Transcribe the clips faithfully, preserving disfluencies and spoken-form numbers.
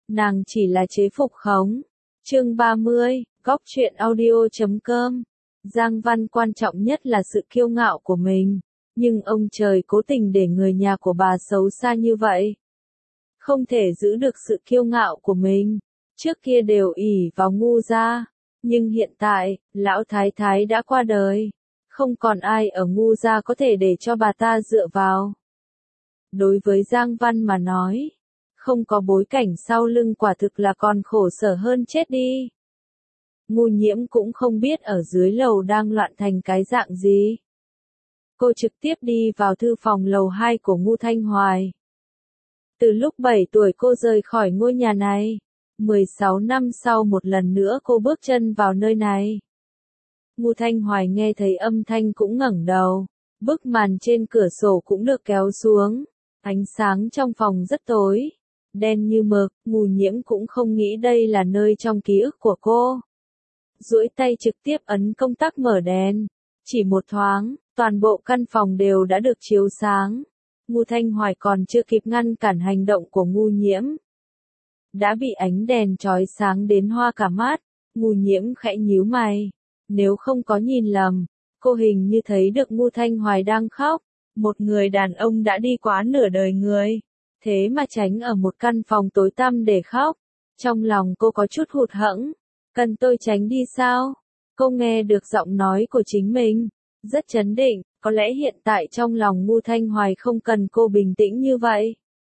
nàng chỉ là chế phục khống. Chương ba mươi, góc truyện audio chấm com. Giang Văn quan trọng nhất là sự kiêu ngạo của mình, nhưng ông trời cố tình để người nhà của bà xấu xa như vậy. Không thể giữ được sự kiêu ngạo của mình, trước kia đều ỷ vào Ngu gia, nhưng hiện tại, lão thái thái đã qua đời, không còn ai ở Ngu gia có thể để cho bà ta dựa vào. Đối với Giang Văn mà nói, không có bối cảnh sau lưng quả thực là còn khổ sở hơn chết đi. Ngu Nhiễm cũng không biết ở dưới lầu đang loạn thành cái dạng gì. Cô trực tiếp đi vào thư phòng lầu hai của Ngu Thanh Hoài. Từ lúc bảy tuổi cô rời khỏi ngôi nhà này, mười sáu năm sau một lần nữa cô bước chân vào nơi này. Ngu Thanh Hoài nghe thấy âm thanh cũng ngẩng đầu, bức màn trên cửa sổ cũng được kéo xuống, ánh sáng trong phòng rất tối, đen như mực. Ngu Nhiễm cũng không nghĩ đây là nơi trong ký ức của cô. Duỗi tay trực tiếp ấn công tắc mở đèn, chỉ một thoáng, toàn bộ căn phòng đều đã được chiếu sáng. Ngu Thanh Hoài còn chưa kịp ngăn cản hành động của Ngu Nhiễm, đã bị ánh đèn chói sáng đến hoa cả mắt. Ngu Nhiễm khẽ nhíu mày, nếu không có nhìn lầm, cô hình như thấy được Ngu Thanh Hoài đang khóc. Một người đàn ông đã đi quá nửa đời người, thế mà tránh ở một căn phòng tối tăm để khóc. Trong lòng cô có chút hụt hẫng, cần tôi tránh đi sao? Cô nghe được giọng nói của chính mình, rất trấn định, có lẽ hiện tại trong lòng Ngu Thanh Hoài không cần cô bình tĩnh như vậy,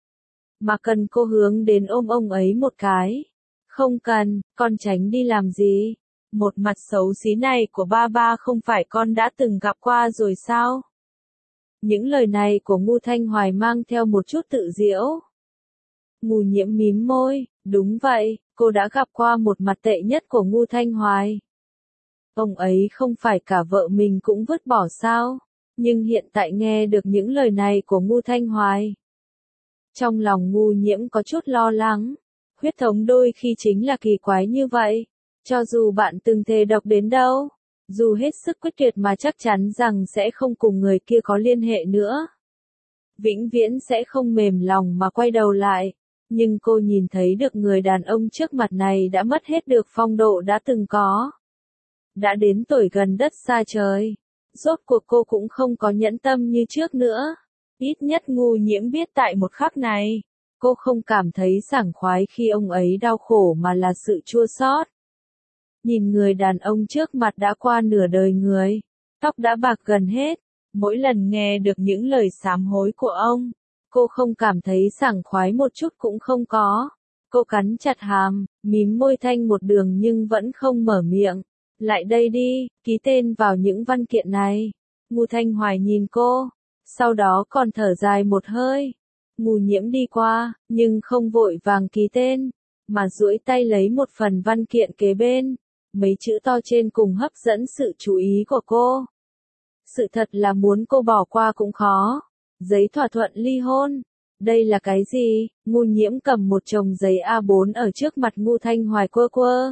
mà cần cô hướng đến ôm ông ấy một cái. Không cần, con tránh đi làm gì? Một mặt xấu xí này của ba ba không phải con đã từng gặp qua rồi sao? Những lời này của Ngu Thanh Hoài mang theo một chút tự giễu. Ngu Nhiễm mím môi, đúng vậy, cô đã gặp qua một mặt tệ nhất của Ngu Thanh Hoài. Ông ấy không phải cả vợ mình cũng vứt bỏ sao? Nhưng hiện tại nghe được những lời này của Ngu Thanh Hoài, trong lòng Ngu Nhiễm có chút lo lắng. Huyết thống đôi khi chính là kỳ quái như vậy. Cho dù bạn từng thề độc đến đâu, dù hết sức quyết tuyệt mà chắc chắn rằng sẽ không cùng người kia có liên hệ nữa, vĩnh viễn sẽ không mềm lòng mà quay đầu lại. Nhưng cô nhìn thấy được người đàn ông trước mặt này đã mất hết được phong độ đã từng có, đã đến tuổi gần đất xa trời. Rốt cuộc cô cũng không có nhẫn tâm như trước nữa. Ít nhất Ngu Nhiễm biết tại một khắc này, cô không cảm thấy sảng khoái khi ông ấy đau khổ mà là sự chua xót. Nhìn người đàn ông trước mặt đã qua nửa đời người, tóc đã bạc gần hết, mỗi lần nghe được những lời sám hối của ông, cô không cảm thấy sảng khoái một chút cũng không có. Cô cắn chặt hàm, mím môi thanh một đường nhưng vẫn không mở miệng. Lại đây đi, ký tên vào những văn kiện này. Ngu Thanh Hoài nhìn cô, sau đó còn thở dài một hơi. Ngu Nhiễm đi qua, nhưng không vội vàng ký tên, mà duỗi tay lấy một phần văn kiện kế bên. Mấy chữ to trên cùng hấp dẫn sự chú ý của cô. Sự thật là muốn cô bỏ qua cũng khó. Giấy thỏa thuận ly hôn. Đây là cái gì? Ngu Nhiễm cầm một chồng giấy A bốn ở trước mặt Ngu Thanh Hoài quơ quơ.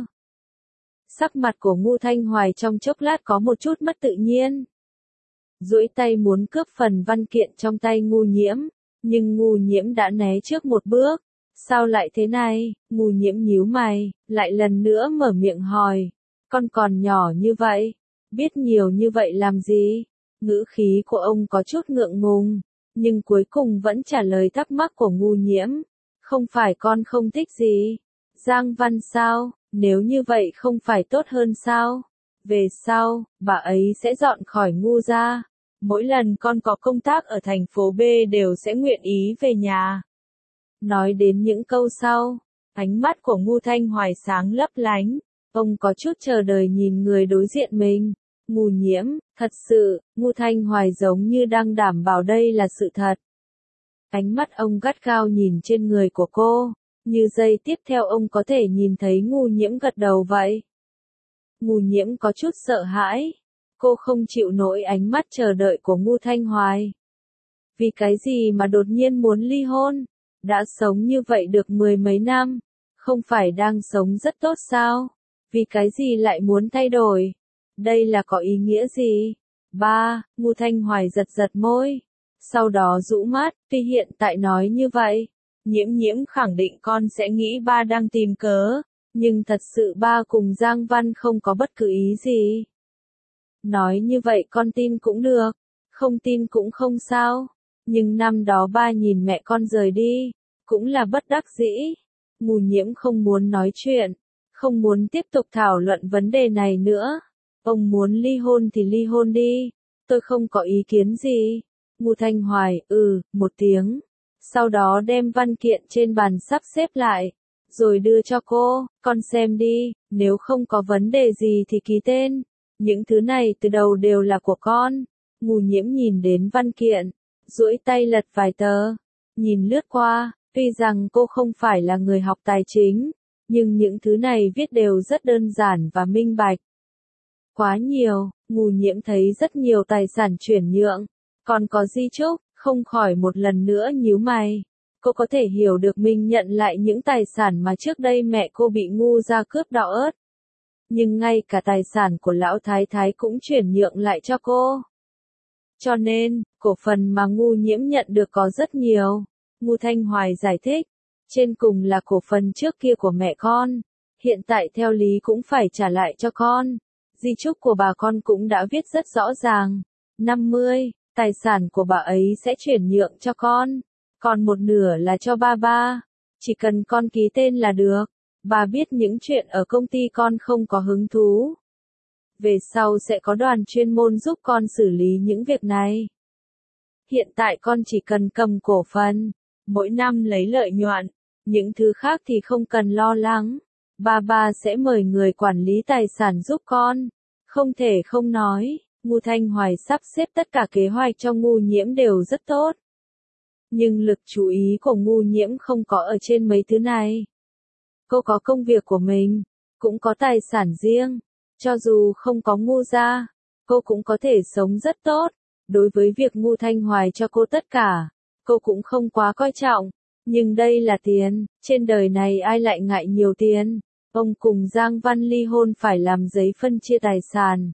Sắc mặt của Ngu Thanh Hoài trong chốc lát có một chút mất tự nhiên. Duỗi tay muốn cướp phần văn kiện trong tay Ngu Nhiễm, nhưng Ngu Nhiễm đã né trước một bước. Sao lại thế này? Ngu Nhiễm nhíu mày, lại lần nữa mở miệng hỏi. Con còn nhỏ như vậy, biết nhiều như vậy làm gì? Ngữ khí của ông có chút ngượng ngùng, nhưng cuối cùng vẫn trả lời thắc mắc của Ngu Nhiễm. Không phải con không thích gì? Giang Văn sao? Nếu như vậy không phải tốt hơn sao? Về sau, bà ấy sẽ dọn khỏi Ngu gia. Mỗi lần con có công tác ở thành phố B đều sẽ nguyện ý về nhà. Nói đến những câu sau, ánh mắt của Ngu Thanh Hoài sáng lấp lánh. Ông có chút chờ đợi nhìn người đối diện mình. Ngu Nhiễm, thật sự, Ngu Thanh Hoài giống như đang đảm bảo đây là sự thật. Ánh mắt ông gắt gao nhìn trên người của cô, như giây tiếp theo ông có thể nhìn thấy Ngu Nhiễm gật đầu vậy. Ngu Nhiễm có chút sợ hãi. Cô không chịu nổi ánh mắt chờ đợi của Ngu Thanh Hoài. Vì cái gì mà đột nhiên muốn ly hôn? Đã sống như vậy được mười mấy năm, không phải đang sống rất tốt sao? Vì cái gì lại muốn thay đổi? Đây là có ý nghĩa gì? Ba, Ngu Thanh Hoài giật giật môi, sau đó rũ mắt, tuy hiện tại nói như vậy, Nhiễm nhiễm khẳng định con sẽ nghĩ ba đang tìm cớ, nhưng thật sự ba cùng Giang Văn không có bất cứ ý gì. Nói như vậy con tin cũng được, không tin cũng không sao, nhưng năm đó ba nhìn mẹ con rời đi, cũng là bất đắc dĩ. Ngô Nhiễm không muốn nói chuyện, không muốn tiếp tục thảo luận vấn đề này nữa. Ông muốn ly hôn thì ly hôn đi, tôi không có ý kiến gì. Ngô Thanh Hoài, ừ, một tiếng. Sau đó đem văn kiện trên bàn sắp xếp lại, rồi đưa cho cô, con xem đi, nếu không có vấn đề gì thì ký tên. Những thứ này từ đầu đều là của con. Ngô Nhiễm nhìn đến văn kiện, duỗi tay lật vài tờ, nhìn lướt qua, tuy rằng cô không phải là người học tài chính, nhưng những thứ này viết đều rất đơn giản và minh bạch. Quá nhiều, Ngô Nhiễm thấy rất nhiều tài sản chuyển nhượng, còn có di chúc, không khỏi một lần nữa nhíu mày. Cô có thể hiểu được mình nhận lại những tài sản mà trước đây mẹ cô bị Ngô gia cướp đọ ớt. Nhưng ngay cả tài sản của lão thái thái cũng chuyển nhượng lại cho cô. Cho nên, cổ phần mà Ngô Nhiễm nhận được có rất nhiều. Ngô Thanh Hoài giải thích, trên cùng là cổ phần trước kia của mẹ con, hiện tại theo lý cũng phải trả lại cho con. Di chúc của bà con cũng đã viết rất rõ ràng, năm mươi, tài sản của bà ấy sẽ chuyển nhượng cho con, còn một nửa là cho ba ba, chỉ cần con ký tên là được. Bà biết những chuyện ở công ty con không có hứng thú. Về sau sẽ có đoàn chuyên môn giúp con xử lý những việc này. Hiện tại con chỉ cần cầm cổ phần, mỗi năm lấy lợi nhuận, những thứ khác thì không cần lo lắng. Ba ba sẽ mời người quản lý tài sản giúp con. Không thể không nói, Ngô Thanh Hoài sắp xếp tất cả kế hoạch cho Ngô Nhiễm đều rất tốt. Nhưng lực chú ý của Ngô Nhiễm không có ở trên mấy thứ này. Cô có công việc của mình, cũng có tài sản riêng. Cho dù không có Ngô gia, cô cũng có thể sống rất tốt. Đối với việc Ngô Thanh Hoài cho cô tất cả, cô cũng không quá coi trọng. Nhưng đây là tiền, trên đời này ai lại ngại nhiều tiền. Ông cùng Giang Văn ly hôn phải làm giấy phân chia tài sản.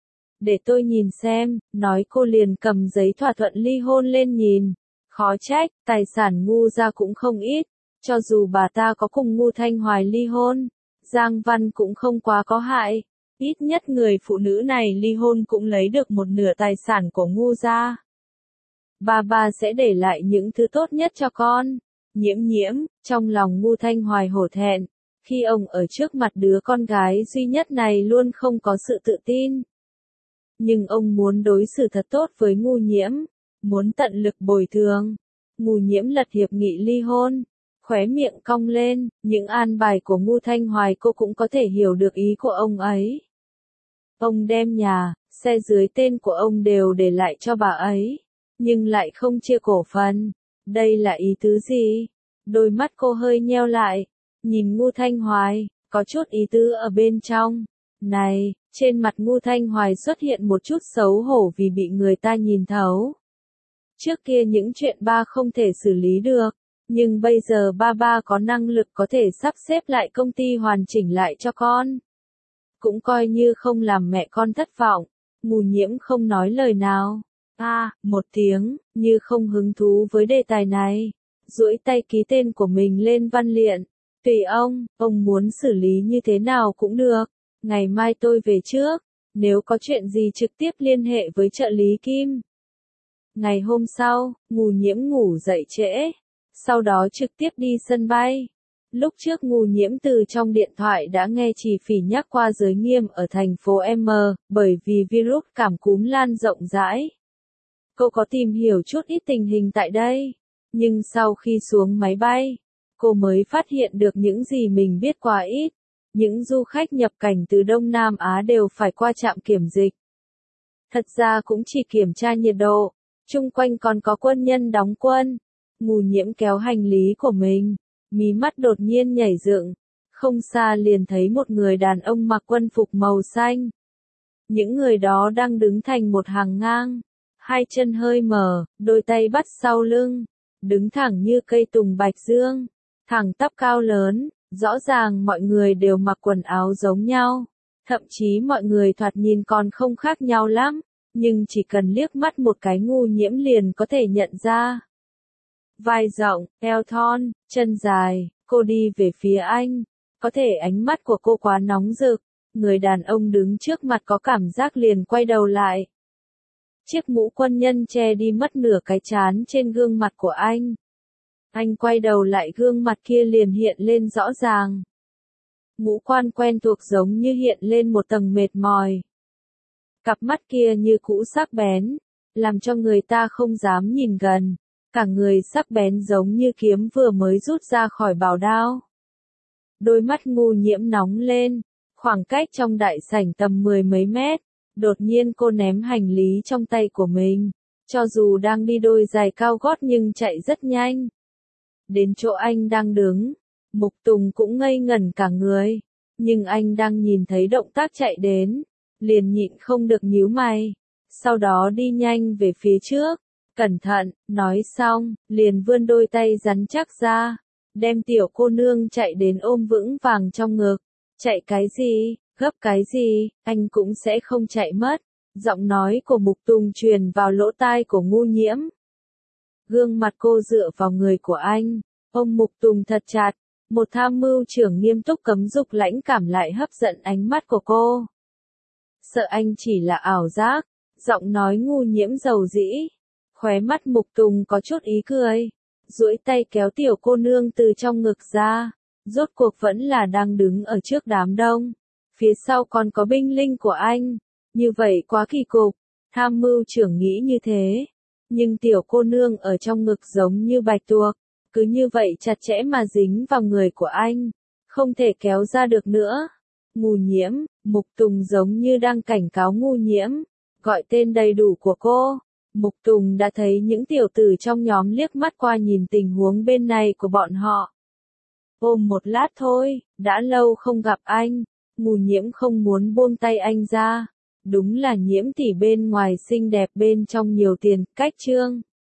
Để tôi nhìn xem, nói cô liền cầm giấy thỏa thuận ly hôn lên nhìn. Khó trách, tài sản Ngô gia cũng không ít. Cho dù bà ta có cùng Ngô Thanh Hoài ly hôn, Giang Văn cũng không quá có hại. Ít nhất người phụ nữ này ly hôn cũng lấy được một nửa tài sản của Ngô gia. Bà bà sẽ để lại những thứ tốt nhất cho con. Nhiễm nhiễm, trong lòng Ngô Thanh Hoài hổ thẹn, khi ông ở trước mặt đứa con gái duy nhất này luôn không có sự tự tin. Nhưng ông muốn đối xử thật tốt với Ngô Nhiễm, muốn tận lực bồi thường. Ngô Nhiễm lật hiệp nghị ly hôn, khóe miệng cong lên, những an bài của Ngô Thanh Hoài cô cũng có thể hiểu được ý của ông ấy. Ông đem nhà, xe dưới tên của ông đều để lại cho bà ấy, nhưng lại không chia cổ phần. Đây là ý tứ gì? Đôi mắt cô hơi nheo lại, nhìn Ngô Thanh Hoài, có chút ý tứ ở bên trong. Này, trên mặt Ngô Thanh Hoài xuất hiện một chút xấu hổ vì bị người ta nhìn thấu. Trước kia những chuyện ba không thể xử lý được, nhưng bây giờ ba ba có năng lực có thể sắp xếp lại công ty hoàn chỉnh lại cho con. Cũng coi như không làm mẹ con thất vọng. Ngô Nhiễm không nói lời nào. À, một tiếng, như không hứng thú với đề tài này. Duỗi tay ký tên của mình lên văn liện. Tùy ông, ông muốn xử lý như thế nào cũng được. Ngày mai tôi về trước. Nếu có chuyện gì trực tiếp liên hệ với trợ lý Kim. Ngày hôm sau, Ngô Nhiễm ngủ dậy trễ. Sau đó trực tiếp đi sân bay. Lúc trước Ngô Nhiễm từ trong điện thoại đã nghe Chỉ Phỉ nhắc qua giới nghiêm ở thành phố M, bởi vì virus cảm cúm lan rộng rãi. Cô có tìm hiểu chút ít tình hình tại đây, nhưng sau khi xuống máy bay, cô mới phát hiện được những gì mình biết quá ít. Những du khách nhập cảnh từ Đông Nam Á đều phải qua trạm kiểm dịch. Thật ra cũng chỉ kiểm tra nhiệt độ, chung quanh còn có quân nhân đóng quân. Ngô Nhiễm kéo hành lý của mình, mí mắt đột nhiên nhảy dựng, không xa liền thấy một người đàn ông mặc quân phục màu xanh. Những người đó đang đứng thành một hàng ngang, hai chân hơi mở, đôi tay bắt sau lưng, đứng thẳng như cây tùng bạch dương, thẳng tắp cao lớn, rõ ràng mọi người đều mặc quần áo giống nhau, thậm chí mọi người thoạt nhìn còn không khác nhau lắm, nhưng chỉ cần liếc mắt một cái Ngô Nhiễm liền có thể nhận ra. vai rộng, eo thon, chân dài, cô đi về phía anh. Có thể ánh mắt của cô quá nóng rực, người đàn ông đứng trước mặt có cảm giác liền quay đầu lại. Chiếc mũ quân nhân che đi mất nửa cái trán trên gương mặt của anh. Anh quay đầu lại, gương mặt kia liền hiện lên rõ ràng. Ngũ quan quen thuộc giống như hiện lên một tầng mệt mỏi. Cặp mắt kia như cũ sắc bén, làm cho người ta không dám nhìn gần. Cả người sắc bén giống như kiếm vừa mới rút ra khỏi bảo đao. Đôi mắt Ngu Nhiễm nóng lên, khoảng cách trong đại sảnh tầm mười mấy mét. Đột nhiên cô ném hành lý trong tay của mình, cho dù đang đi đôi giày cao gót nhưng chạy rất nhanh. Đến chỗ anh đang đứng, Mục Tùng cũng ngây ngẩn cả người, nhưng anh đang nhìn thấy động tác chạy đến, liền nhịn không được nhíu mày, sau đó đi nhanh về phía trước, cẩn thận, nói xong, liền vươn đôi tay rắn chắc ra, đem tiểu cô nương chạy đến ôm vững vàng trong ngực. Chạy cái gì, gấp cái gì, anh cũng sẽ không chạy mất. Giọng nói của Mục Tùng truyền vào lỗ tai của Ngu Nhiễm. Gương mặt cô dựa vào người của anh, ôm Mục Tùng thật chặt. Một tham mưu trưởng nghiêm túc cấm dục lãnh cảm lại hấp dẫn ánh mắt của cô. Sợ anh chỉ là ảo giác, giọng nói Ngu Nhiễm dầu dĩ. Khóe mắt Mục Tùng có chút ý cười, duỗi tay kéo tiểu cô nương từ trong ngực ra. Rốt cuộc vẫn là đang đứng ở trước đám đông. Phía sau còn có binh linh của anh. Như vậy quá kỳ cục. Tham mưu trưởng nghĩ như thế. Nhưng tiểu cô nương ở trong ngực giống như bạch tuộc. Cứ như vậy chặt chẽ mà dính vào người của anh. Không thể kéo ra được nữa. Ngu Nhiễm, Mục Tùng giống như đang cảnh cáo Ngu Nhiễm. Gọi tên đầy đủ của cô. Mục Tùng đã thấy những tiểu tử trong nhóm liếc mắt qua nhìn tình huống bên này của bọn họ. Ôm một lát thôi, đã lâu không gặp anh. Ngu Nhiễm không muốn buông tay anh ra. Đúng là Nhiễm tỷ bên ngoài xinh đẹp bên trong nhiều tiền, cách trương.